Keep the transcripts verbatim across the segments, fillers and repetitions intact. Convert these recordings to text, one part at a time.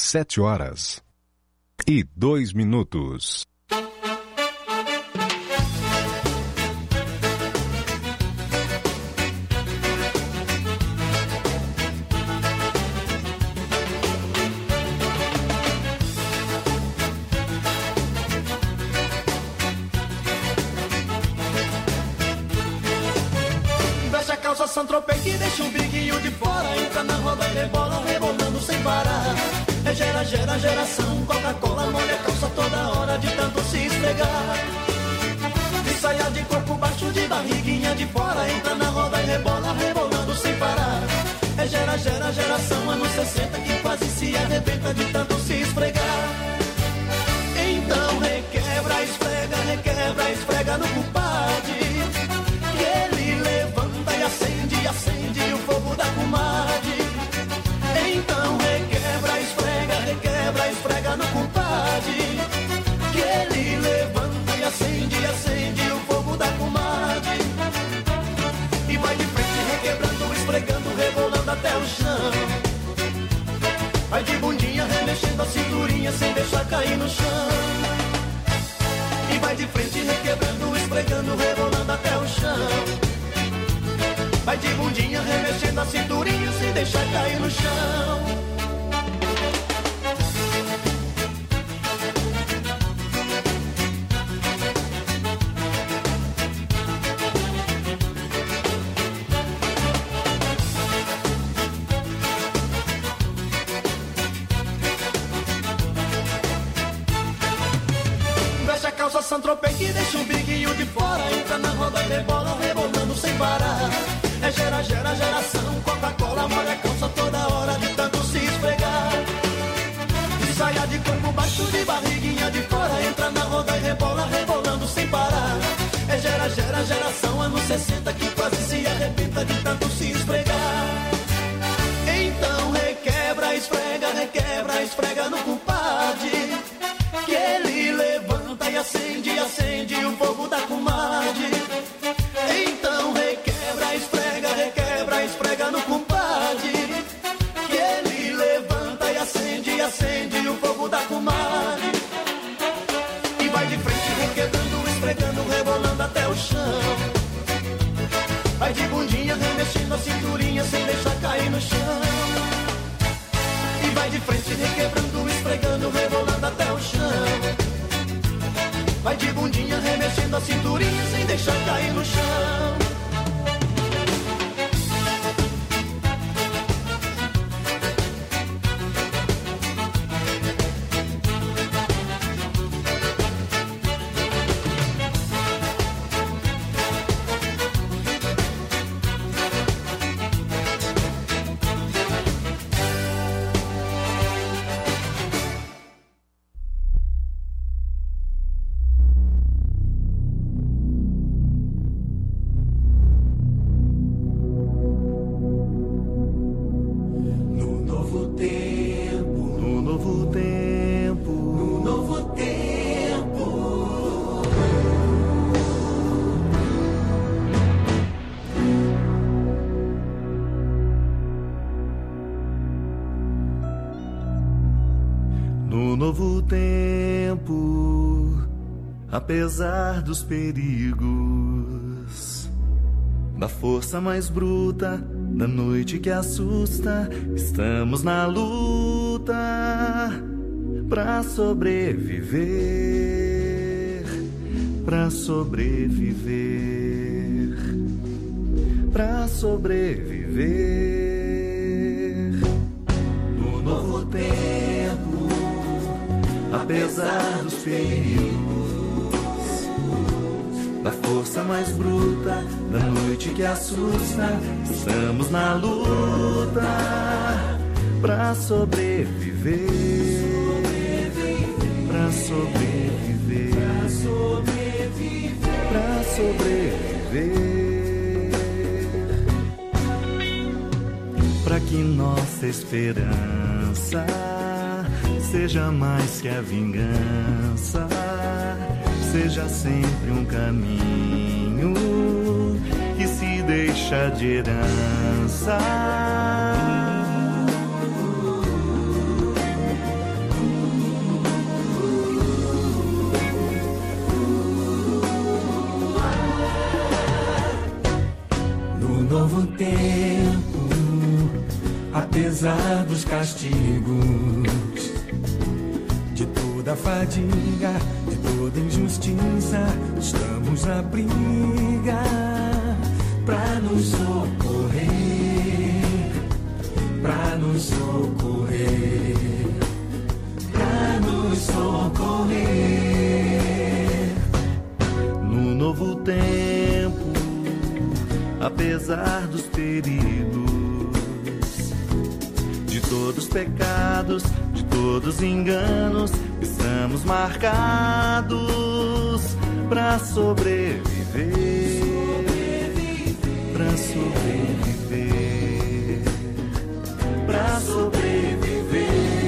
sete horas e dois minutos. Saint-Tropez que deixa um biguinho de fora, entra na roda e rebola, rebolando sem parar. É gera, gera, geração, Coca-Cola molha a calça toda hora de tanto se esfregar. De saia de corpo baixo, de barriguinha de fora, entra na roda e rebola, rebolando sem parar. É gera, gera, geração, anos sessenta que quase se arrebenta de tanto se esfregar. Então requebra, esfrega, requebra, esfrega no compadre, que ele levanta e acende, acende o fogo da comadre. Então requebra, esfrega, requebra, esfrega no compadre, que ele levanta e acende, acende o fogo da comadre. E vai de frente requebrando, esfregando, rebolando até o chão. Vai de bundinha remexendo a cinturinha sem deixar cair no chão. E vai de frente requebrando, esfregando, rebolando até o chão. Vai de bundinha remexendo a cinturinha sem deixar cair no chão. Veste a calça Saint-Tropez que deixa um biguinho de fora, entra na roda e rebola, rebolando sem parar. É gera, gera, geração, Coca-Cola molha a calça toda hora de tanto se esfregar. De saia de corpo baixo, de barriguinha de fora, entra na roda e rebola, rebolando sem parar. É gera, gera, geração, anos sessenta que quase se arrebenta de tanto se esfregar. Então requebra, esfrega, requebra, esfrega no compadre, que ele levanta e acende, acende o fogo da comadre. Então requebra, esfrega, requebra, esfrega no compadre, que ele levanta e acende, acende o fogo da comadre. E vai de frente requebrando, esfregando, rebolando até o chão. Vai de bundinha remexendo a cinturinha sem deixar cair no chão. E vai de frente requebrando, esfregando, rebolando até o chão. Vai de bundinha remexendo a cinturinha sem deixar cair no chão. Novo tempo, apesar dos perigos, da força mais bruta, da noite que assusta, estamos na luta pra sobreviver, pra sobreviver, pra sobreviver. No novo tempo, apesar dos perigos, da força mais bruta, da noite que assusta, estamos na luta pra sobreviver, pra sobreviver, pra sobreviver, pra que nossa esperança seja mais que a vingança, seja sempre um caminho que se deixa de herança. novo tempo, apesar dos castigos, de toda fadiga, de toda injustiça, estamos na briga pra nos socorrer, pra nos socorrer, pra nos socorrer. No novo tempo, apesar dos perigos, de todos os pecados, de todos os enganos, estamos marcados pra sobreviver, pra sobreviver, pra sobreviver,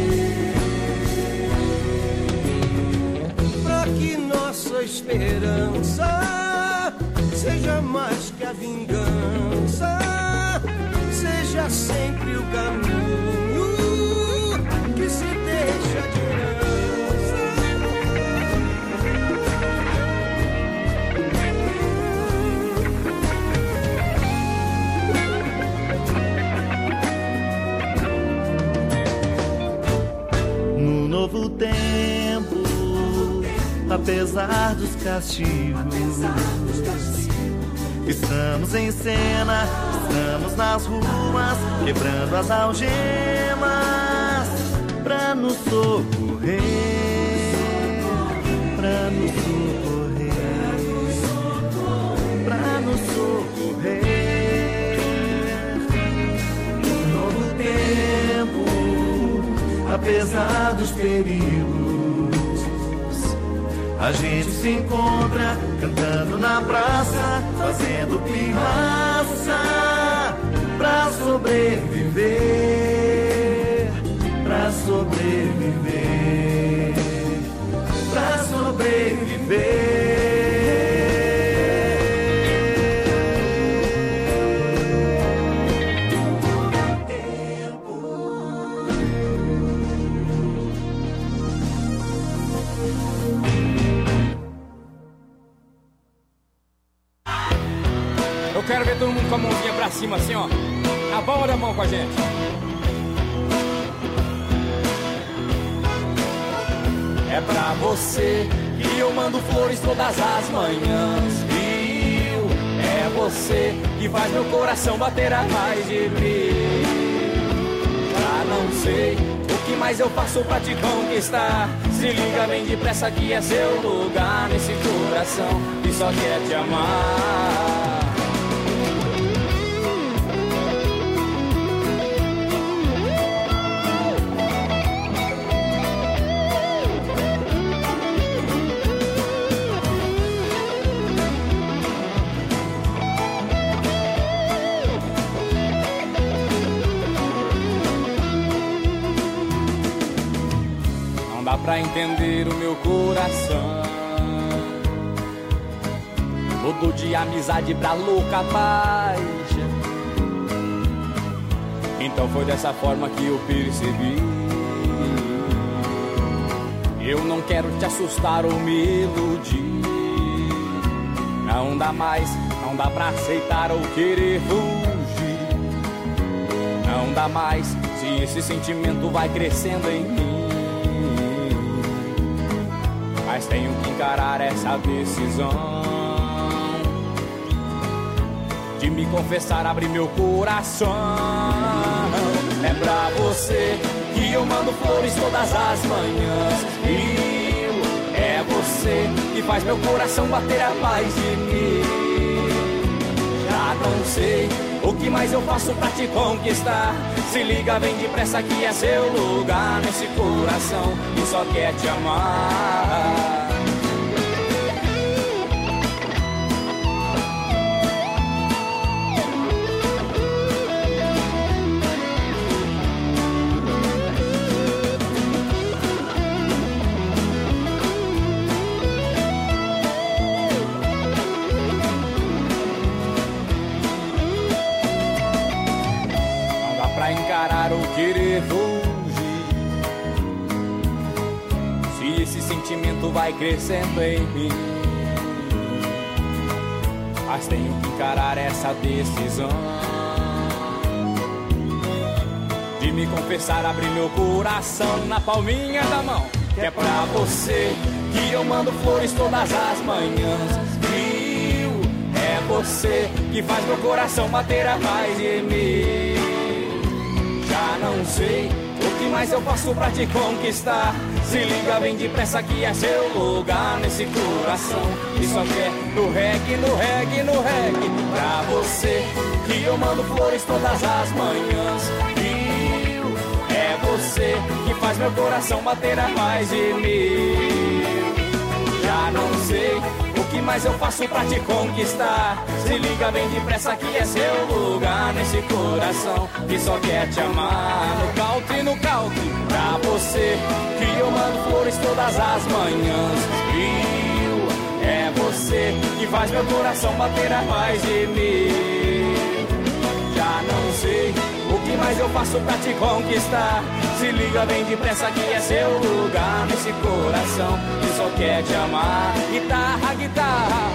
pra que nossa esperança seja mais que a vingança, seja sempre o caminho que se deixa de herança. No novo tempo, apesar dos castigos, estamos em cena, estamos nas ruas, quebrando as algemas, pra nos socorrer, pra nos socorrer, pra nos socorrer. Um novo tempo, apesar dos perigos, a gente se encontra cantando na praça, fazendo pirraça, pra sobreviver, pra sobreviver, pra sobreviver. Eu quero ver todo mundo com a mãozinha pra cima assim, ó. A palma da mão com a gente. É pra você que eu mando flores todas as manhãs. Rio, é você que faz meu coração bater a mais de mim. Já não sei o que mais eu faço pra te conquistar. Se liga bem depressa que é seu lugar nesse coração que só quer te amar. Dá pra entender o meu coração, todo de amizade pra louca paixão. Então foi dessa forma que eu percebi. Eu não quero te assustar ou me iludir. Não dá mais, não dá pra aceitar ou querer fugir. Não dá mais se esse sentimento vai crescendo em mim. Mas tenho que encarar essa decisão de me confessar, abrir meu coração. É pra você que eu mando flores todas as manhãs. E é você que faz meu coração bater a paz de mim. Já não sei o que mais eu faço pra te conquistar. Se liga bem depressa que é seu lugar nesse coração que só quer te amar. Encarar ou querer fugir, se esse sentimento vai crescendo em mim. Mas tenho que encarar essa decisão de me confessar, abrir meu coração na palminha da mão. Que é pra você que eu mando flores todas as manhãs. Viu? É você que faz meu coração bater a paz em mim. Já não sei o que mais eu faço pra te conquistar. Se liga bem depressa que é seu lugar nesse coração. E só quer no reggae, no reggae, no reggae. Pra você que eu mando flores todas as manhãs. Viu? É você que faz meu coração bater a paz em mim. Já não sei o que mais eu faço pra te conquistar. Se liga bem depressa que é seu lugar nesse coração que só quer te amar. No country, no country. Pra você que eu mando flores todas as manhãs. Viu? É você que faz meu coração bater a paz em mim. Já não sei o que mais eu faço pra te conquistar. Se liga bem depressa que é seu lugar nesse coração que só quer te amar. Guitarra, guitarra.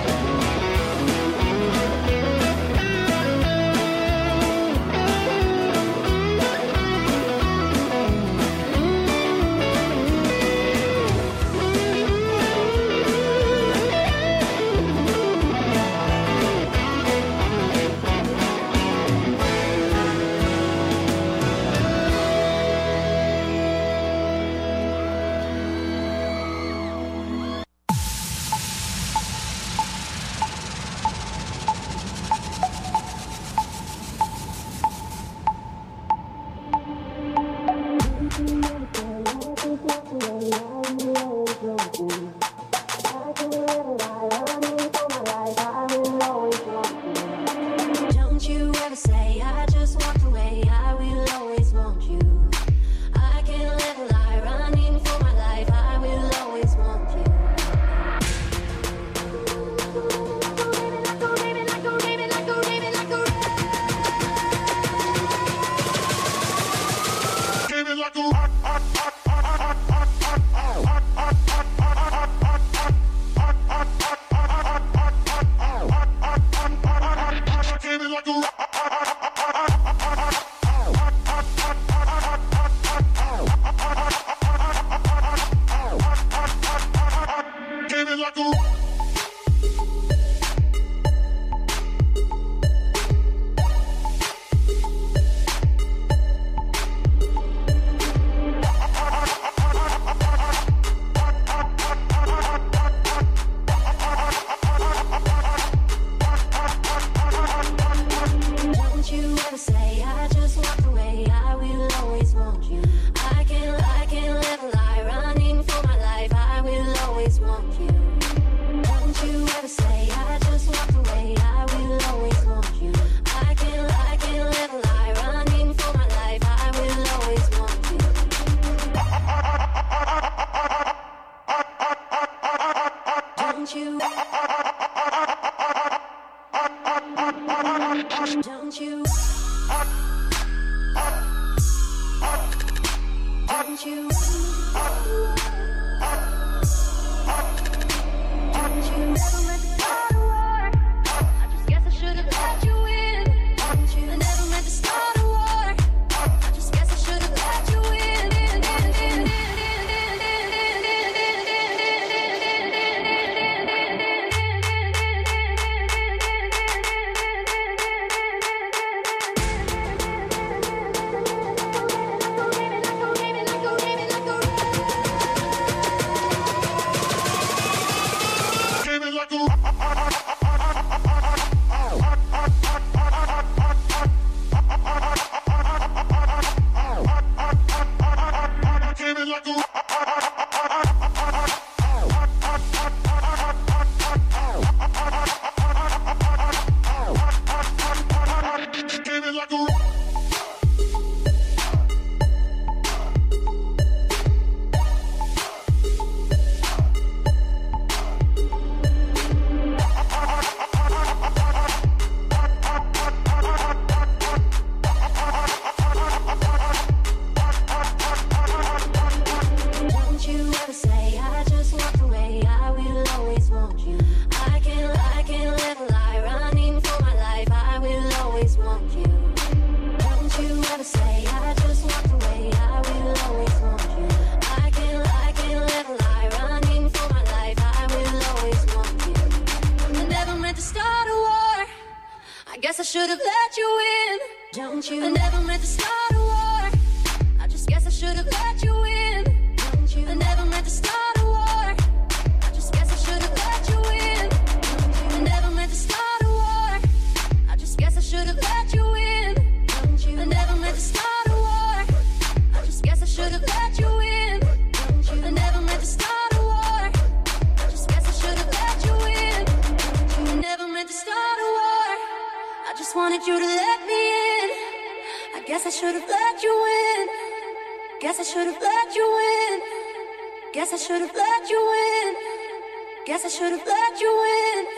should have let you in. Don't you? I never meant to start a war. I just guess I should have let you in. Don't you? I never meant to start a war. I just guess I should have let you in. I never meant to start a war. I just guess I should have let you in. Don't you? I never meant to start a war. I just guess I should have let you in. Don't you? I never meant to start a war. I just guess I should have let you in. I never meant to start a war. I just wanted you to let me in. I guess I should have let you in. Guess I should have let you in. Guess I should have let you in. Guess I should have let you in.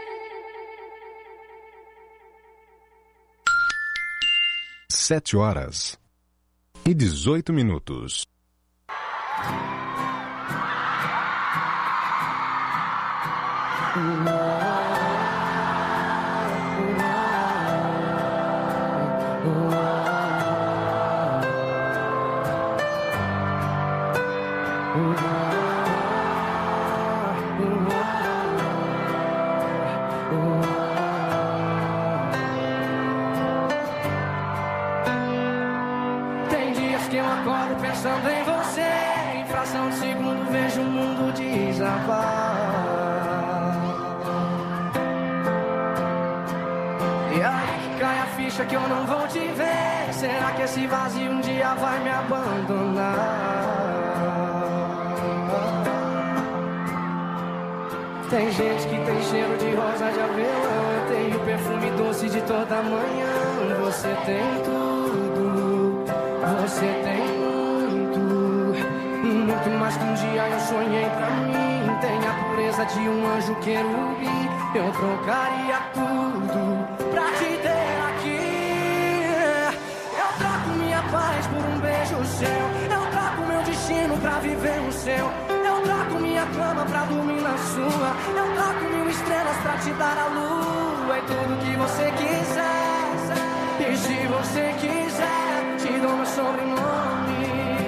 Sete horas e dezoito minutos. Tem dias que eu acordo pensando em você, em fração de segundo vejo o mundo desabar. E aí que cai a ficha que eu não vou te ver. Será que esse vazio um dia vai me abandonar? Tem gente que tem cheiro de rosa de avelã, eu tenho o perfume doce de toda manhã. Você tem tudo, você tem muito, muito mais que um dia eu sonhei pra mim. Tem a pureza de um anjo querubim. Eu trocaria tudo pra te ter aqui. Eu troco minha paz por um beijo seu. Eu troco meu destino pra viver o seu. Eu troco minha cama pra dormir na sua. Eu troco mil estrelas pra te dar a lua. E tudo que você quiser. E se você quiser, te dou meu sobrenome.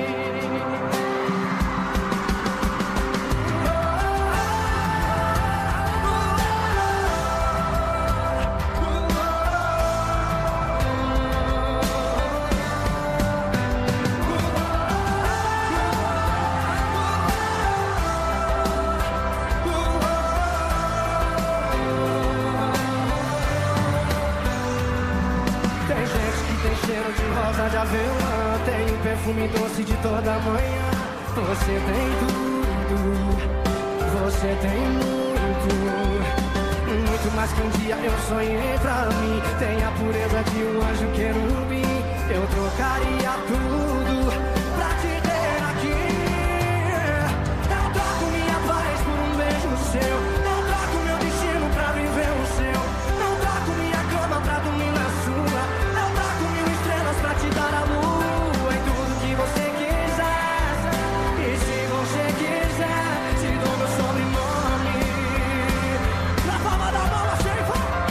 Cheiro de rosa de avelã, tem o perfume doce de toda manhã. Você tem tudo, você tem muito, muito mais que um dia eu sonhei pra mim. Tem a pureza de um anjo querubim. Eu trocaria tudo pra te ter aqui. Eu troco minha paz por um beijo seu. Eu troco meu destino pra viver o seu. Eu troco minha cama pra dormir na sua. Pra te dar a lua e tudo que você quiser. E se você quiser, te dou meu sobrenome. Na palma da mão, achei.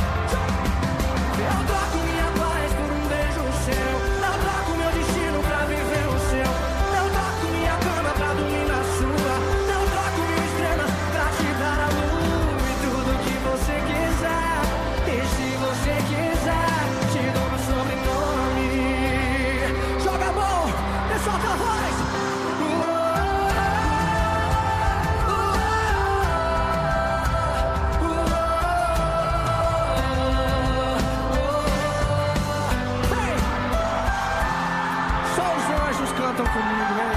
Eu troco minha paz por um beijo seu. Eu troco meu destino pra viver o seu. Eu troco minha cama pra dormir na sua. Eu troco mil estrelas pra te dar a lua e tudo que você quiser. E se você quiser, te dou meu sobrenome. Joga a mão e solta a voz. Hey! Só os anjos cantam comigo, hein?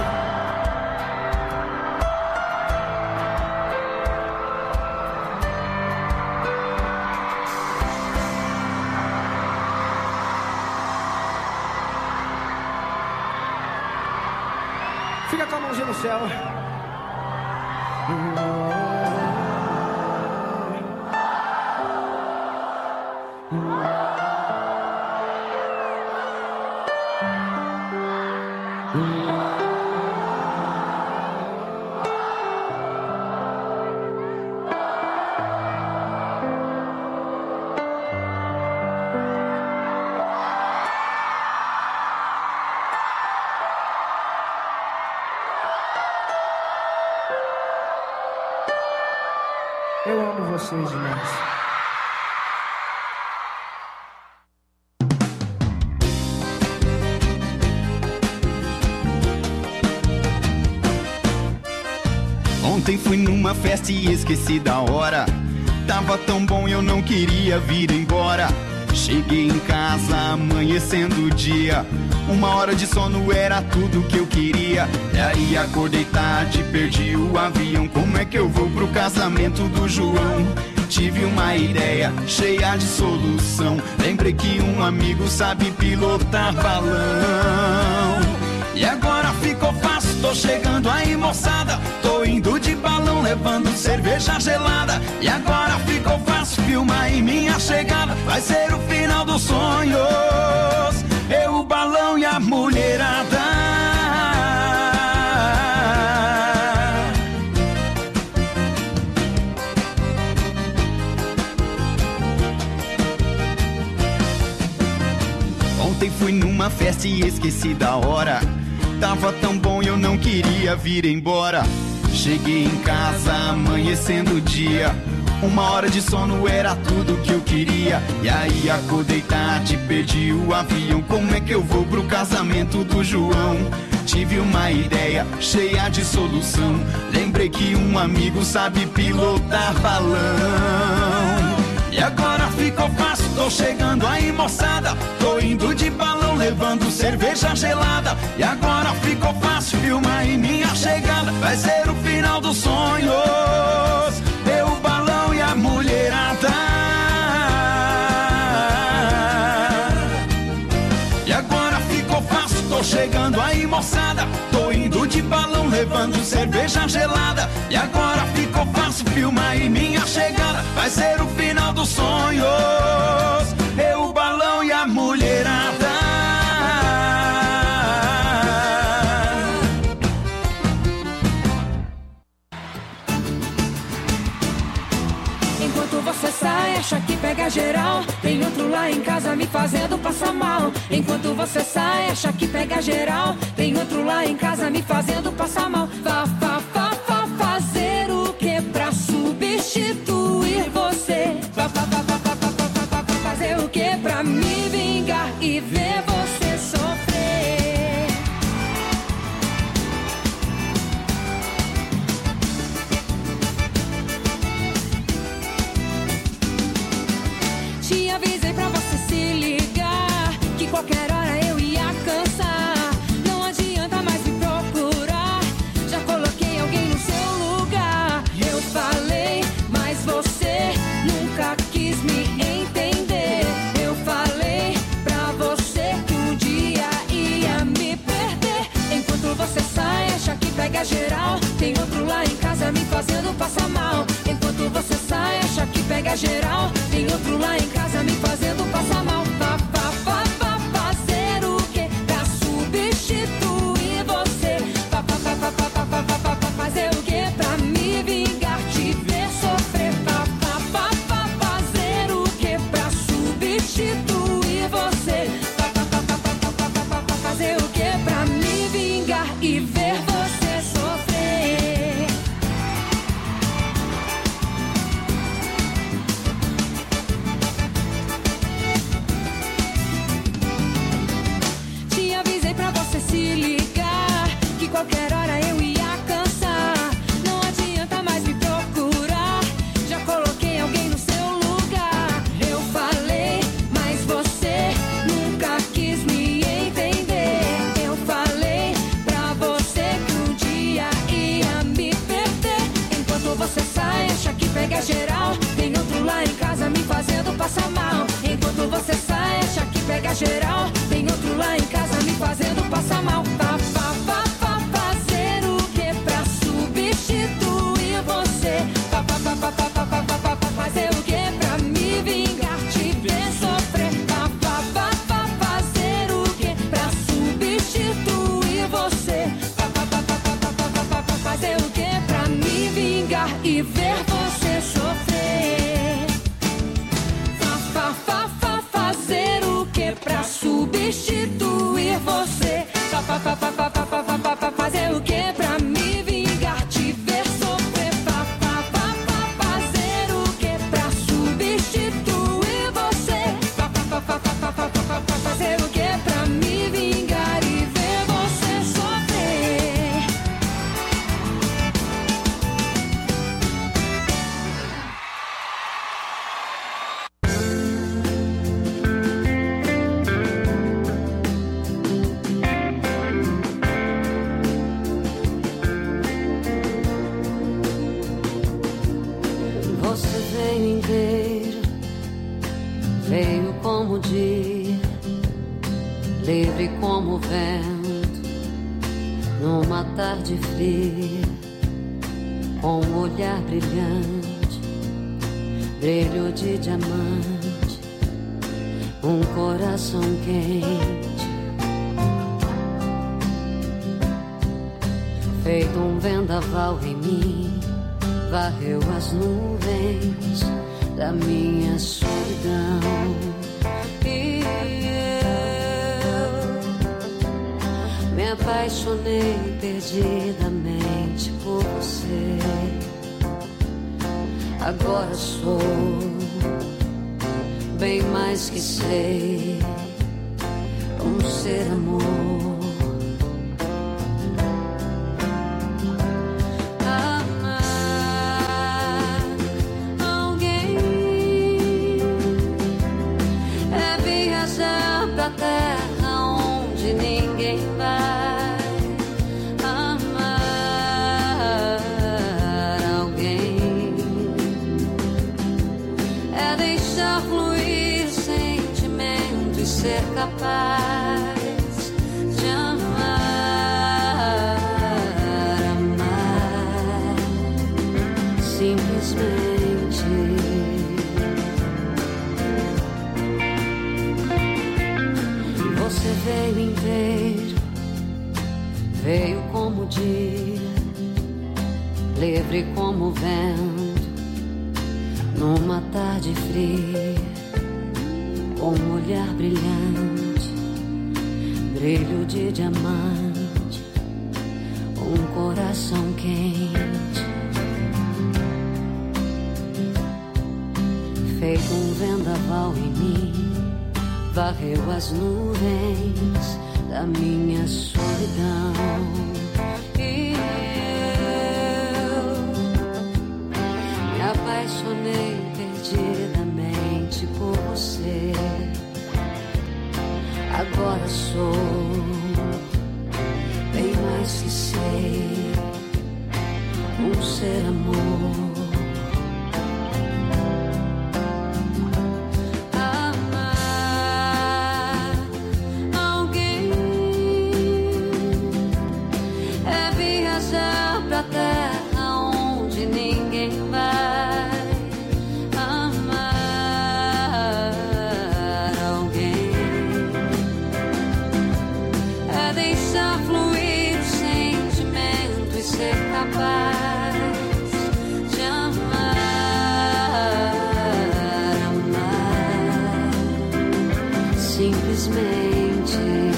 Fica com a mãozinha no céu. Eu amo vocês demais. Ontem fui numa festa e esqueci da hora. Tava tão bom eu não queria vir embora. Cheguei em casa amanhecendo o dia. Uma hora de sono era tudo que eu queria. E aí acordei tarde, perdi o avião. Como é que eu vou pro casamento do João? Tive uma ideia cheia de solução. Lembrei que um amigo sabe pilotar balão. E agora ficou fácil, tô chegando aí moçada. Tô indo de balão, levando cerveja gelada. E agora ficou fácil, filma aí minha chegada. Vai ser o final dos sonhos, eu, o balão e a mulherada. Ontem fui numa festa e esqueci da hora. Tava tão bom eu não queria vir embora. Cheguei em casa amanhecendo o dia. Uma hora de sono era tudo que eu queria. E aí acordei tarde, perdi o avião. Como é que eu vou pro casamento do João? Tive uma ideia cheia de solução. Lembrei que um amigo sabe pilotar balão. E agora ficou fácil, tô chegando aí moçada. Tô indo de balão, levando cerveja gelada. E agora ficou fácil, filma aí minha chegada. Vai ser o final dos sonhos, eu, o balão e a mulherada. E agora ficou fácil, tô chegando aí moçada. Tô indo de balão, levando cerveja gelada. E agora ficou fácil, filma aí minha chegada. Vai ser o final dos sonhos, eu, o balão e a mulherada. Enquanto você sai, acha que pega geral. Tem outro lá em casa me fazendo passar mal. Enquanto você sai, acha que pega geral. Tem outro lá em casa me fazendo passar mal. Vá, vá, vá, vá fazer o que pra substituir você? Vá, vá, vá, vá, vá, vá, vá, vá, vá fazer o que pra me vingar e ver você sofrer? Te avisei pra você se ligar, que qualquer hora eu ia cansar. Não adianta mais me procurar, já coloquei alguém no seu lugar. Eu falei, mas você nunca quis me entender. Eu falei pra você que um dia ia me perder. Enquanto você sai, acha que pega geral. Tem outro lá em casa me fazendo passar mal. Enquanto você sai, acha que pega geral. Tem outro lá em casa me fazendo passar mal. Vá, vá, vá, vá fazer o que pra substituir você? Vá, vá, vá, vá, vá, vá, vá, vá, vá fazer o que pra me vingar, te ver sofrer? Vá, vá, vá, vá fazer o que pra substituir você? Vá, vá, vá, vá, vá, vá, vá, vá, vá fazer o que pra me vingar e ver você sofrer? Te avisei pra você se ligar, que qualquer hora eu ia cansar. Não adianta mais me procurar, já coloquei alguém no seu lugar. Eu falei, mas você nunca quis me entender. Eu falei pra você que um dia ia me perder. Enquanto você sai, acha que pega geral. Tem outro lá em casa me fazendo passar mal. Enquanto você sai, acha que pega geral. Tem outro lá em casa me fazendo passar mal. Vá, vá, vá, vá fazer o que pra substituir você? Vá, vá, vá, vá, vá, vá, vá, vá, vá fazer o que pra me vingar, te ver sofrer? Vá, vá, vá, vá fazer o que pra substituir você? Vá, vá, vá, vá, vá, vá, vá, vá, vá fazer o que pra me vingar e ver você sofrer? Vá, vá, vá, vá fazer o que pra substituir você? Vá, vá, vá, vá, vá, vá, vá, vá, vá fazer o que pra me vingar, te ver sofrer? Vá, vá, vá, vá fazer o que pra substituir você? Vá, vá, vá, vá, vá, vá, vá, vá, vá fazer o que pra me vingar e ver você sofrer? livre como o vento, numa tarde fria, com um olhar brilhante, brilho de diamante, um coração quente, feito um vendaval em mim, varreu as nuvens da minha solidão. E eu me apaixonei perdidamente por você. Agora sou bem mais que sei, um ser amor. Capaz de amar, amar, simplesmente. Você veio inteiro, veio como o dia, livre como o vento, numa tarde fria, com um olhar brilhante, brilho de diamante, um coração quente, feito um vendaval em mim, varreu as nuvens da minha solidão. E eu me apaixonei perdidamente por você. Agora sou bem mais que sei, um ser amor. Amar alguém é viajar pra terra onde ninguém vai. Capaz de amar, amar, simplesmente.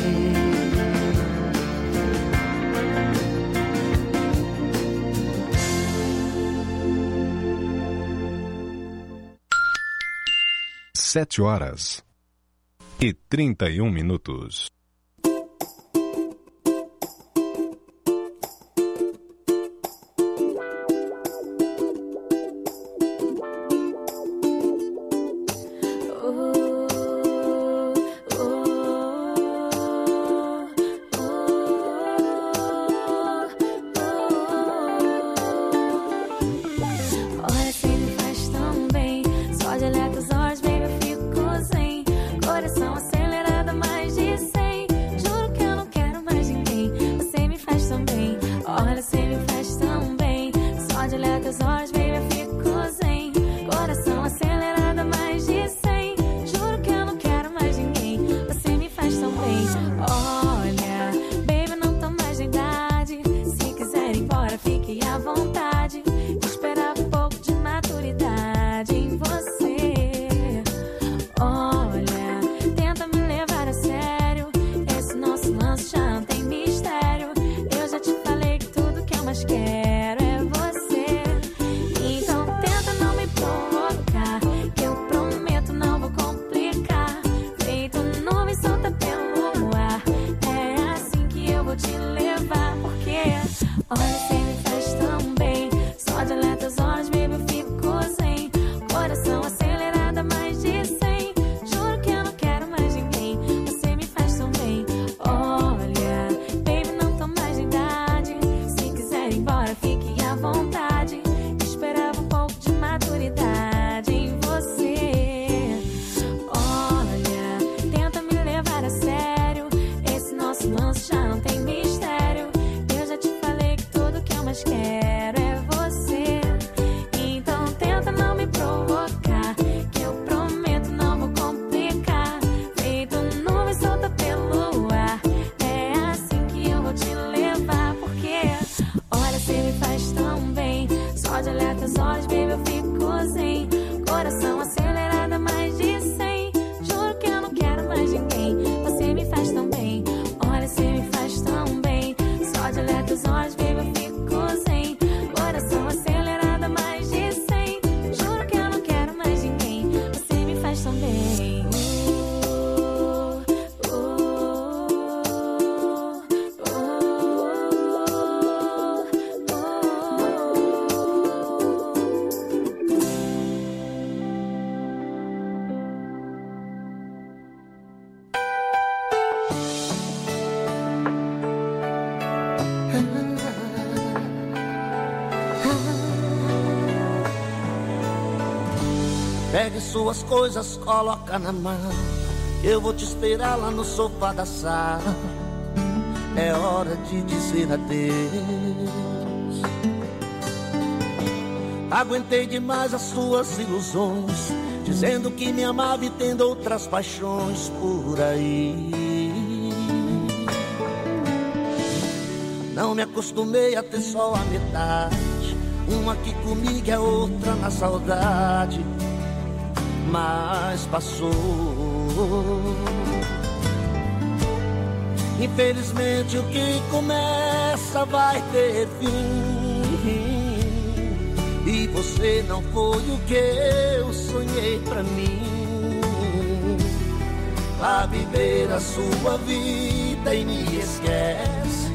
Sete horas e trinta e um minutos. Sério, Pegue suas coisas, coloca na mão. Eu vou te esperar lá no sofá da sala. É hora de dizer adeus. Aguentei demais as suas ilusões, dizendo que me amava e tendo outras paixões por aí. Não me acostumei a ter só a metade, uma aqui comigo é outra na saudade. Mas passou. Infelizmente o que começa vai ter fim. E você não foi o que eu sonhei pra mim. Vá viver a sua vida e me esquece,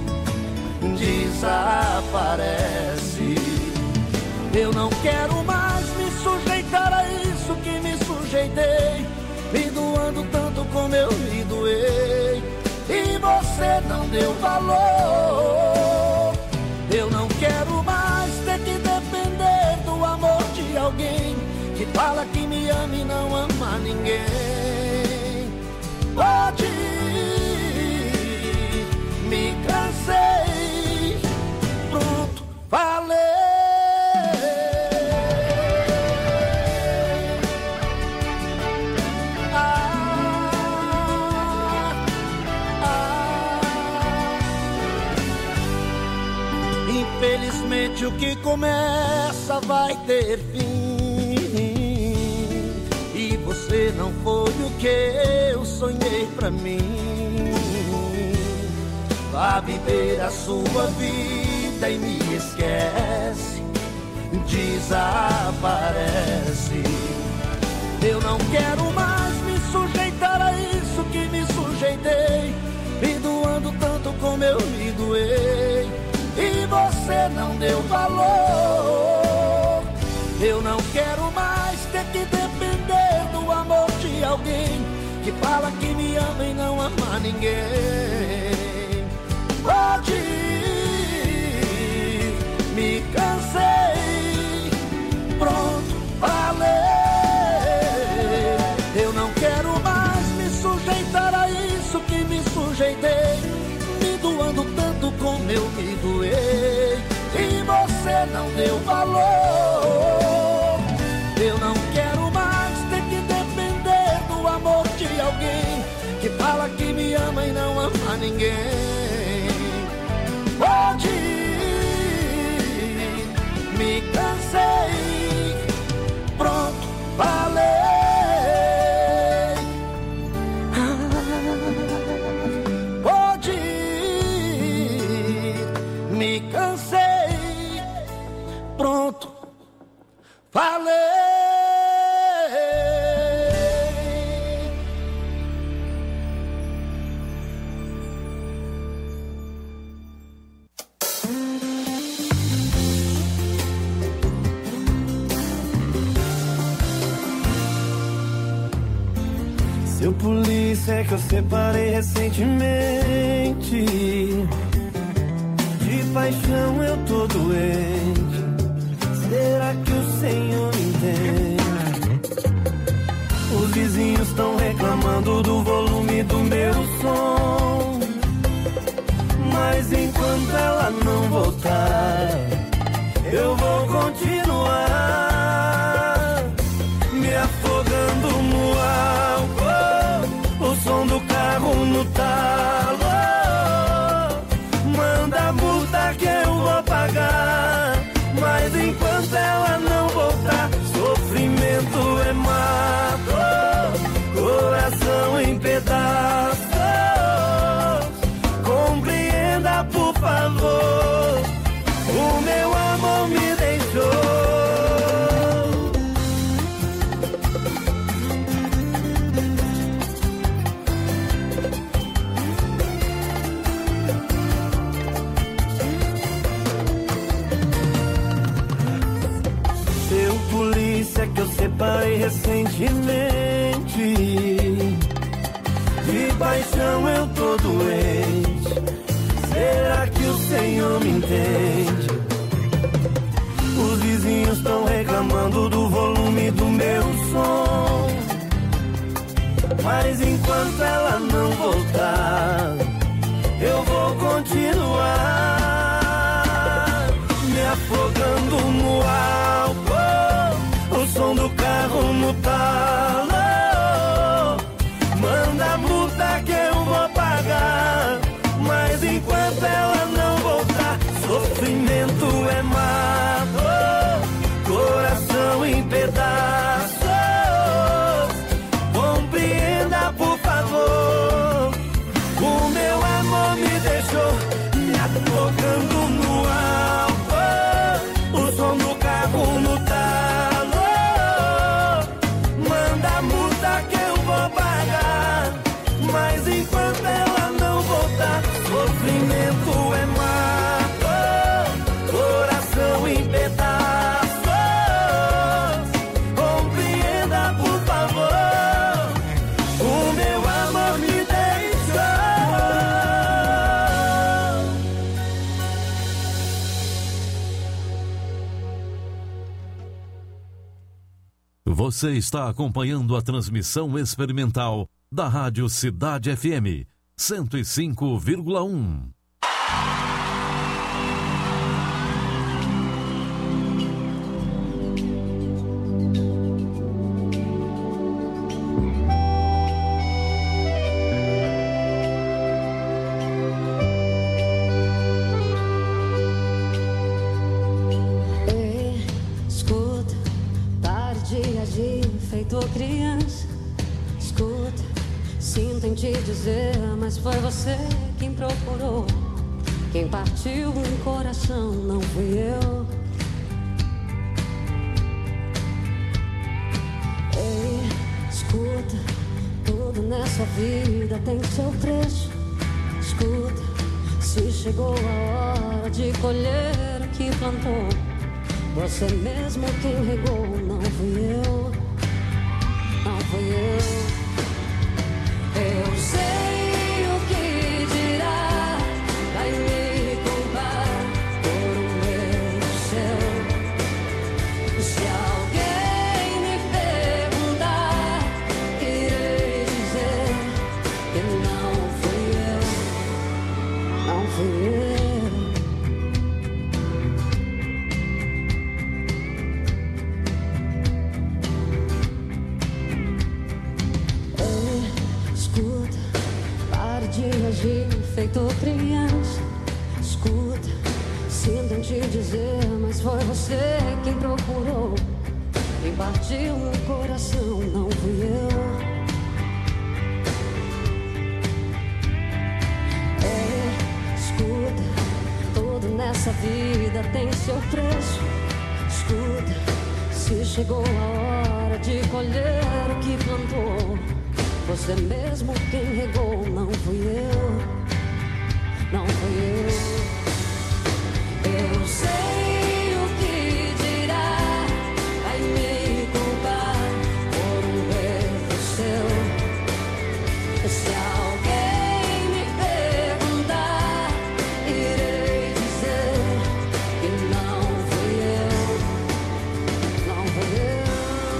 desaparece. Eu não quero mais me sujeitar a isso que me sujeitei, me doando tanto como eu me doei, e você não deu valor. Eu não quero mais ter que depender do amor de alguém que fala que me ama e não ama ninguém. Pode ir, me cansei, pronto, falei. Infelizmente o que começa vai ter fim. E você não foi o que eu sonhei pra mim. Vá viver a sua vida e me esquece, desaparece. Eu não quero mais me sujeitar a isso que me sujeitei, me doando tanto como eu me doei, e você não deu valor. Eu não quero mais ter que depender do amor de alguém que fala que me ama e não ama ninguém. Pode ir, me cansei, pronto, falei. Eu não quero mais me sujeitar a isso que me sujeitei, me doando tanto como eu me doei, e você não deu valor. Eu não quero mais ter que depender do amor de alguém que fala que me ama e não ama ninguém. Pode ir, me cansei, pronto, falei. Pode ir, me cansei, pronto, falei. Seu polícia é que eu separei recentemente. De paixão eu tô doente. Será que o Senhor me entende? Os vizinhos estão reclamando do volume do meu som, mas enquanto ela não voltar, eu vou continuar me afogando no álcool, o som do carro no talo. Manda a multa que eu vou pagar, mas enquanto ela não voltar, sofrimento é mato, coração em pedaços. Compreenda, por favor, o meu amor me deixou. Seu polícia que eu separei recentemente. De paixão eu tô doente. Será que o Senhor me entende? Os vizinhos estão reclamando do volume do meu som, Sofrimento é mato, coração em pedaços. Compreenda, por favor. O meu amor me deixou me afogando no álcool. O som do carro no talo. Manda a multa que eu vou pagar. Mas enquanto ela não voltar, sofrimento é mato, coração em pedaços. Compreenda, por favor. O meu amor me deixou. Você está acompanhando a transmissão experimental da Rádio Cidade F M cento e cinco vírgula um. Ei, escuta, pare de agir feito criança. Escuta, sinto em te dizer, mas foi você quem procurou. Quem partiu um coração não fui eu. Ei, escuta, tudo nessa vida tem seu preço. Escuta, se chegou a hora de colher o que plantou. Você mesmo quem regou, não fui eu. Não fui eu. Eu sei o que dirá, vai me culpar por um erro seu. Se alguém me perguntar, irei dizer que não fui eu, não fui eu. Feito criança, escuta, sinto em te dizer, mas foi você quem procurou. Quem partiu um coração, não fui eu. É, escuta, tudo nessa vida tem seu preço. Escuta, se chegou a hora de colher o que plantou. Você mesmo quem regou, não fui eu. Não fui eu. Eu sei o que dirá, vai me culpar por um erro seu. Se alguém me perguntar, irei dizer que não fui eu. Não fui eu.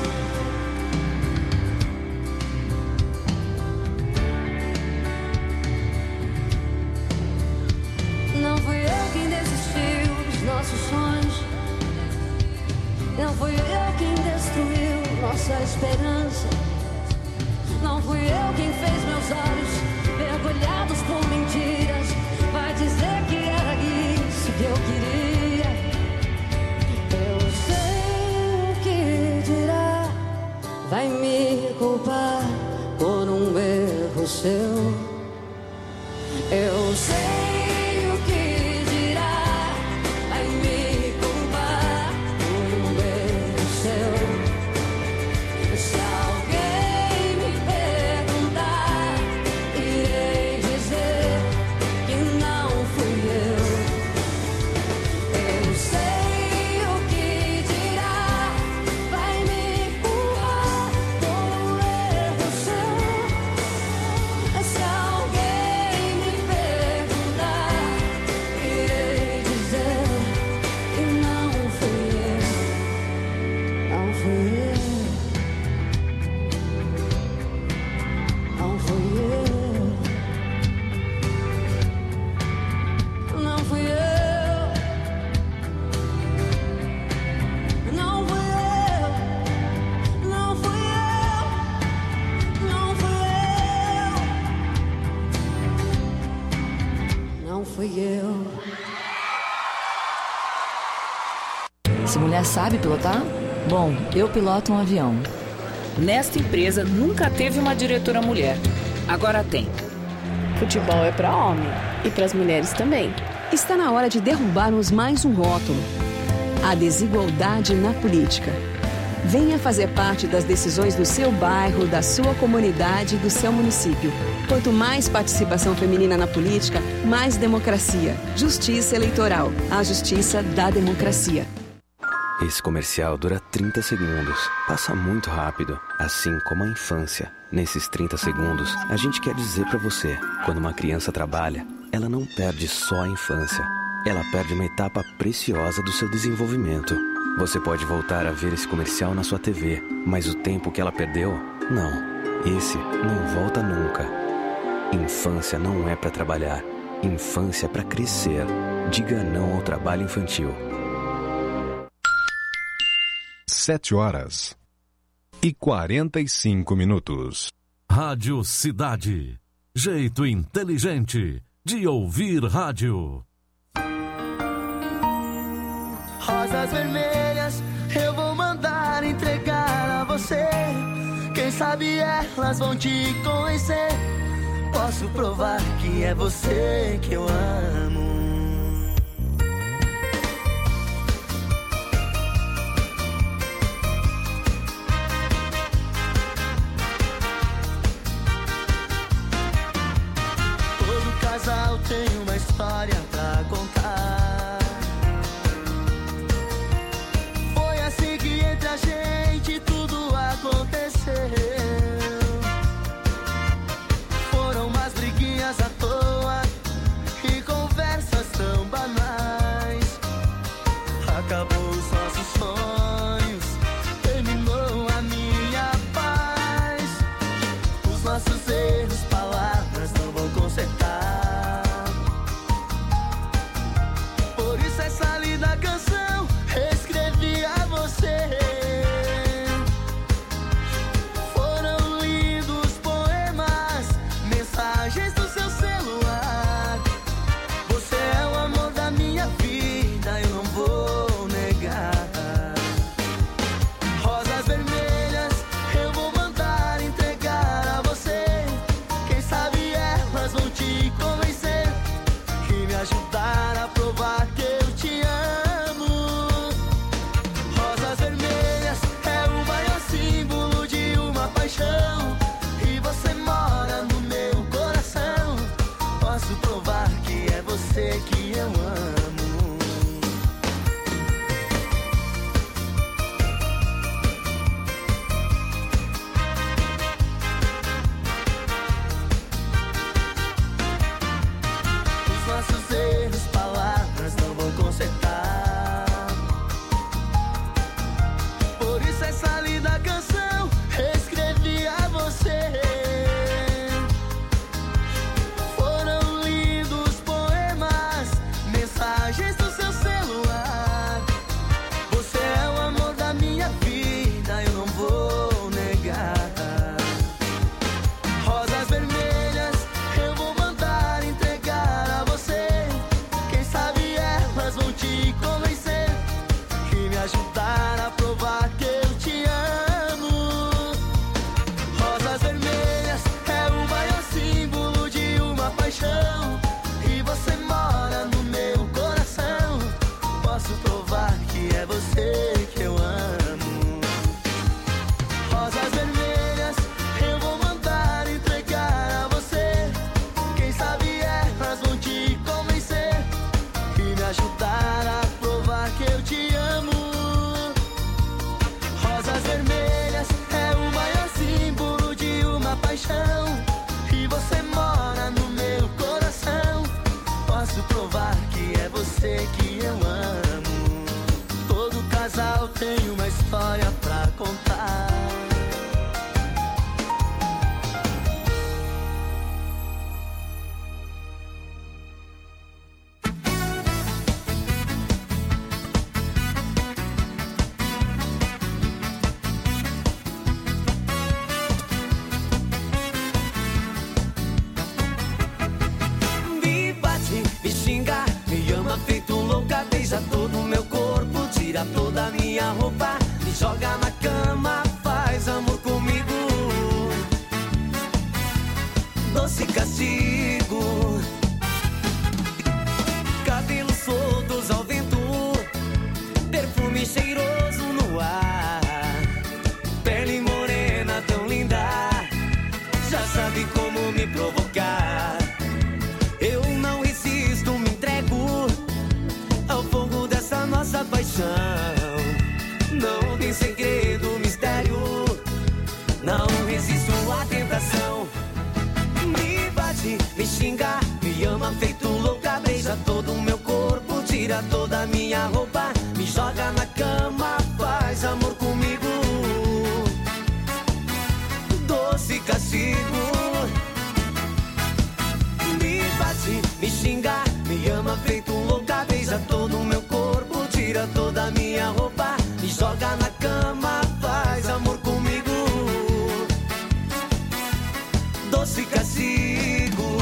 Não fui eu quem desistiu dos nossos sonhos. Não fui eu quem destruiu nossa esperança. Não fui eu quem fez meus olhos mergulhados por mentiras. Vai dizer que era isso que eu queria. Eu sei o que dirá, vai me culpar por um erro seu. Eu sei. fui eu. Se mulher sabe pilotar? Bom, eu piloto um avião. Nesta empresa nunca teve uma diretora mulher. Agora tem. Futebol é para homem e para as mulheres também. Está na hora de derrubarmos mais um rótulo: a desigualdade na política. Venha fazer parte das decisões do seu bairro, da sua comunidade e do seu município. Quanto mais participação feminina na política, mais democracia. Justiça eleitoral. A justiça da democracia. Esse comercial dura trinta segundos. Passa muito rápido, assim como a infância. Nesses trinta segundos, a gente quer dizer pra você: quando uma criança trabalha, ela não perde só a infância. Ela perde uma etapa preciosa do seu desenvolvimento. Você pode voltar a ver esse comercial na sua T V, mas o tempo que ela perdeu, não. Esse não volta nunca. Infância não é pra trabalhar. Infância é pra crescer. Diga não ao trabalho infantil. Sete horas e quarenta e cinco minutos. Rádio Cidade. Jeito inteligente de ouvir rádio. Rosas vermelhas eu vou mandar entregar a você. Quem sabe elas vão te conhecer. Posso provar que é você que eu amo. Todo casal tem uma história pra contar. Foi assim que entre a gente tudo aconteceu. Foram umas briguinhas à toa e conversas tão banais. Acabou os nossos sonhos, terminou a minha paz. Os nossos erros, palavras não vão consertar. Por isso essa linda canção escrevi a você. Foram lindos poemas, mensagens do seu celular. Você é o amor da minha vida, eu não vou negar. Rosas vermelhas eu vou mandar entregar a você. Quem sabe elas vão te convencer e me ajudar a provar que eu te amo. Rosas vermelhas é o maior símbolo de uma paixão e você mora no meu coração. Posso provar que é você que eu amo. Os nossos erros, palavras não vão consertar. Por isso essa linda canção escrevi a você. Foram lindos poemas, mensagens do seu celular. Você é o amor da minha vida, eu não vou negar. Rosas vermelhas eu vou mandar entregar a você. Quem sabe elas vão te convencer e me ajudar a provar que eu te amo. Rosas vermelhas é o maior símbolo de uma paixão e você mora no meu coração. Posso provar que é você que eu amo. Rosas vermelhas eu vou mandar entregar a você. Quem sabe elas vão te convencer e me ajudar a provar que eu te amo. Rosas vermelhas é o maior símbolo de uma paixão e você mora no meu coração. Posso provar que é você que eu amo. Todo casal tem uma história pra contar. Me bate, me xinga, me ama feito louca, beija todo o meu corpo, tira toda me ama feito louca, beija todo o meu corpo, tira toda a minha roupa, me joga na cama, faz amor comigo. Doce castigo.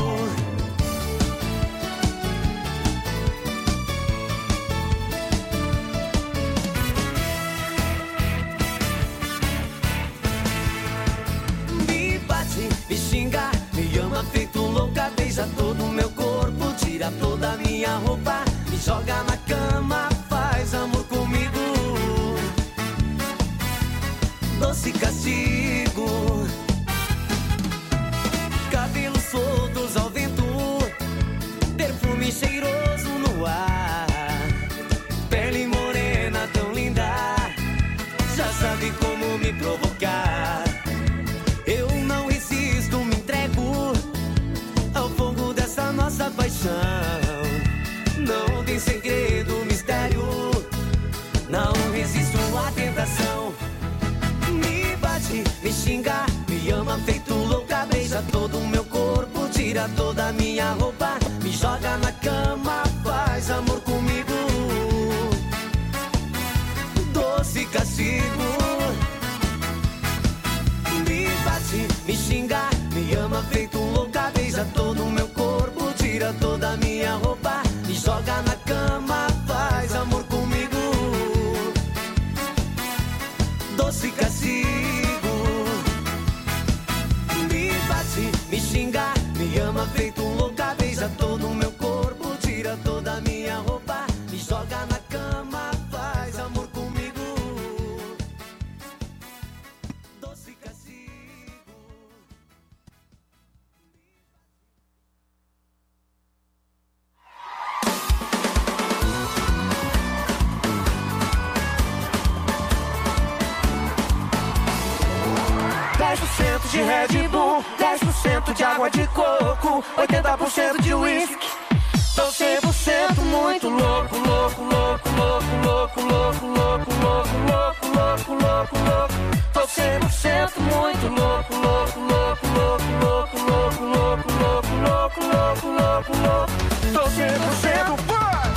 Me bate, me xinga, me ama feito louca, beija todo o meu corpo, tira toda a minha roupa, me joga na cama, faz amor comigo. Doce castigo. Cabelos soltos ao vento, perfume cheiroso no ar, pele morena tão linda, já sabe como me provocar. Eu não resisto, me entrego ao fogo dessa nossa paixão. Não tem segredo, mistério, não resisto à tentação. Me bate, me xinga, me ama feito louca, beija todo o meu corpo, tira toda a minha roupa, me joga na cama, faz amor comigo. Doce castigo. Me bate, me xinga, me ama feito louca, beija todo o meu corpo, tira toda a minha roupa, me joga na cama, faz amor comigo. Doce castigo. Me bate, me xinga, me ama feito louca, beija todo o meu corpo, tira toda a minha roupa, me joga na cama, faz amor comigo. Doce castigo. dez por cento de Red Bull, dez por cento de água de coco, oitenta por cento de whisky. Tô cem por cento muito louco, louco, louco, louco, louco, louco, louco, louco, louco, louco, louco, louco. Tô cem por cento muito louco, louco, louco, louco, louco, louco, louco, louco, louco, louco, louco, louco. Tô cem por cento faz.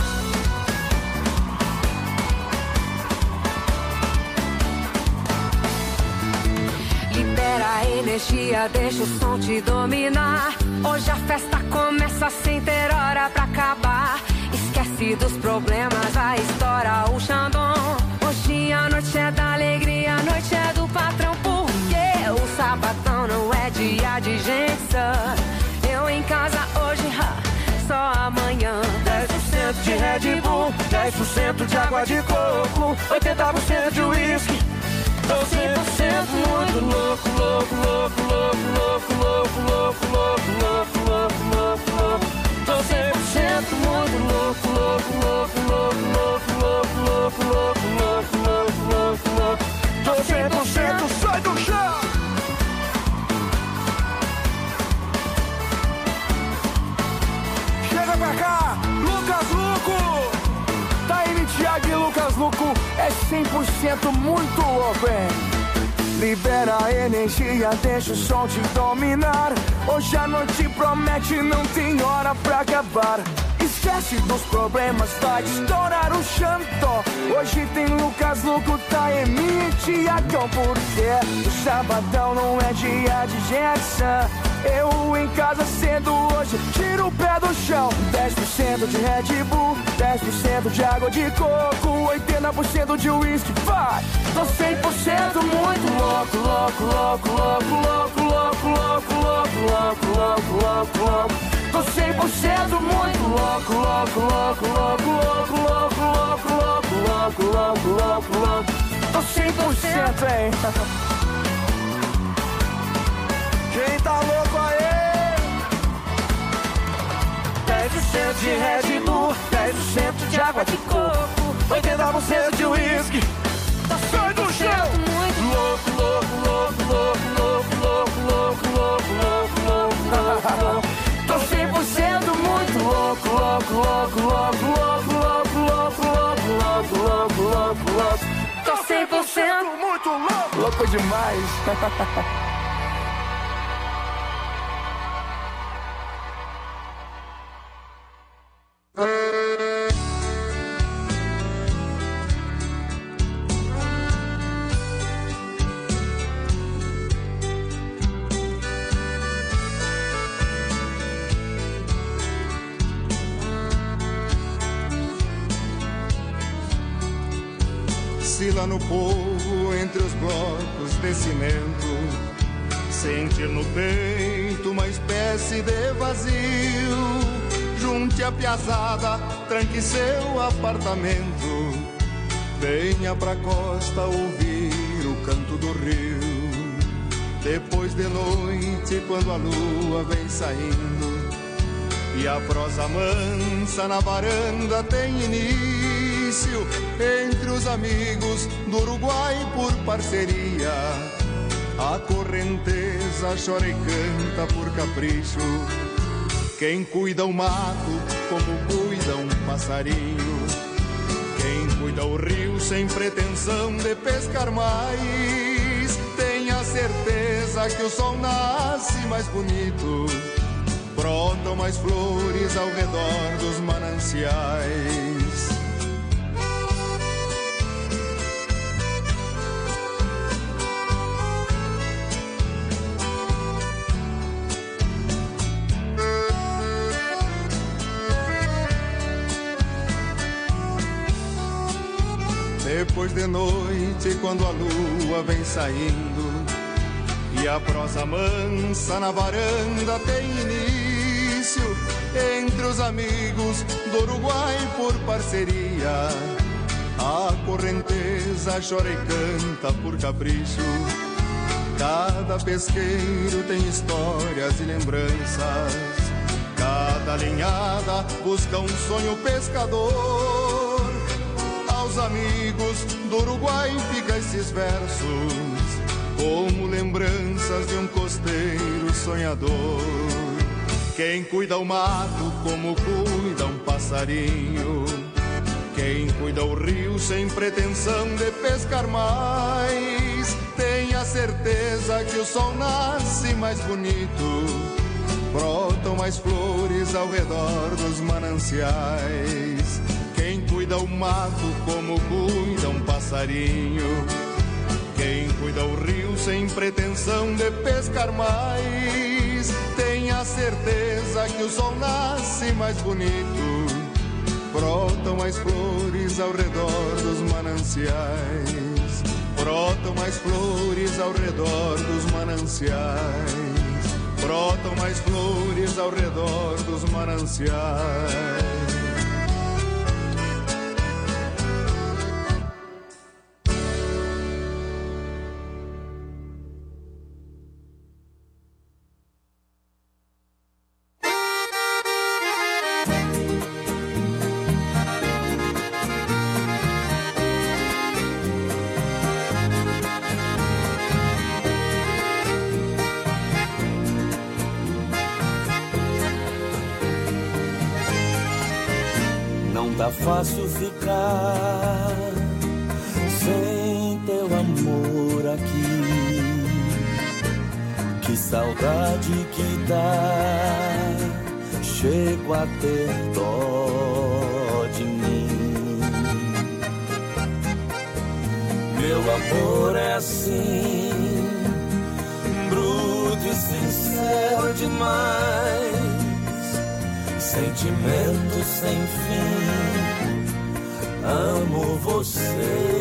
Libera a energia, deixa o som te dominar. Hoje a festa começa sem ter hora pra acabar. Esquece dos problemas, vai estourar o Xandão. Hoje a noite é da alegria, a noite é do patrão. Porque o sabadão não é dia de gente sã. Eu em casa hoje, ha, só amanhã. dez por cento de Red Bull, dez por cento de água de coco, oitenta por cento de whisky. Tô cem por cento muito louco, louco, louco, louco, louco, louco, louco, louco, louco, louco, louco, louco. Tô cem por cento muito louco, louco, louco, louco, louco, louco, louco, louco, louco, louco, louco, louco. Tô cem por cento, sai do chão! Chega pra cá, Lucas Luco! Taine, Thiago e Lucas Luco é cem por cento muito louco, hein? Libera a energia, deixa o som te dominar. Hoje a noite promete, não tem hora pra acabar. Esquece dos problemas, vai estourar o Xandão. Hoje tem Lucas Luco, Taine e Thiagão. Porque o sabadão não é dia de Jackson. Eu em casa cedo hoje, tiro o pé do chão. dez por cento de Red Bull, dez por cento de água de coco, oitenta por cento de whisky, vai! Tô cem por cento muito louco, louco, louco, louco, louco, louco, louco, louco, louco, louco, louco, louco. Tô cem por cento muito louco, louco, louco, louco, louco, louco, louco, louco, louco, louco, louco, louco. Tô cem por cento, hein? Quem tá louco aí? dez por cento de Red Bull, dez por cento de água de coco, oitenta por cento de whisky. Sai do chão! Louco, louco, louco, louco, louco, louco, louco, louco, louco, louco, louco. Tô cem por cento muito louco, louco, louco, louco, louco, louco, louco, louco, louco, louco, louco, louco. Tô cem por cento muito louco. Louco demais. desfila no povo entre os blocos de cimento. Sentir no peito uma espécie de vazio. Junte a piazada, tranque seu apartamento. Venha pra costa ouvir o canto do rio. Depois de noite, quando a lua vem saindo e a prosa mansa na varanda tem início, entre os amigos do Uruguai por parceria, a correnteza chora e canta por capricho. Quem cuida o mato como cuida um passarinho. Quem cuida o rio sem pretensão de pescar mais, tenha certeza que o sol nasce mais bonito. Brotam mais flores ao redor dos mananciais. Depois de noite, quando a lua vem saindo e a prosa mansa na varanda tem início, entre os amigos do Uruguai por parceria, a correnteza chora e canta por capricho. Cada pesqueiro tem histórias e lembranças, cada linhada busca um sonho pescador. Aos amigos do Uruguai fica esses versos, como lembranças de um costeiro sonhador. Quem cuida o mato como cuida um passarinho. Quem cuida o rio sem pretensão de pescar mais, tenha certeza que o sol nasce mais bonito. Brotam mais flores ao redor dos mananciais. Quem cuida o mato como cuida um passarinho. Quem cuida o rio sem pretensão de pescar mais, tenha certeza que o sol nasce mais bonito. Brotam mais flores ao redor dos mananciais. Brotam mais flores ao redor dos mananciais. Brotam mais flores ao redor dos mananciais. Tá fácil ficar sem teu amor aqui. Que saudade que dá, chego a ter dó de mim. Meu amor é assim, bruto e sincero demais. Sentimento sem fim, amo você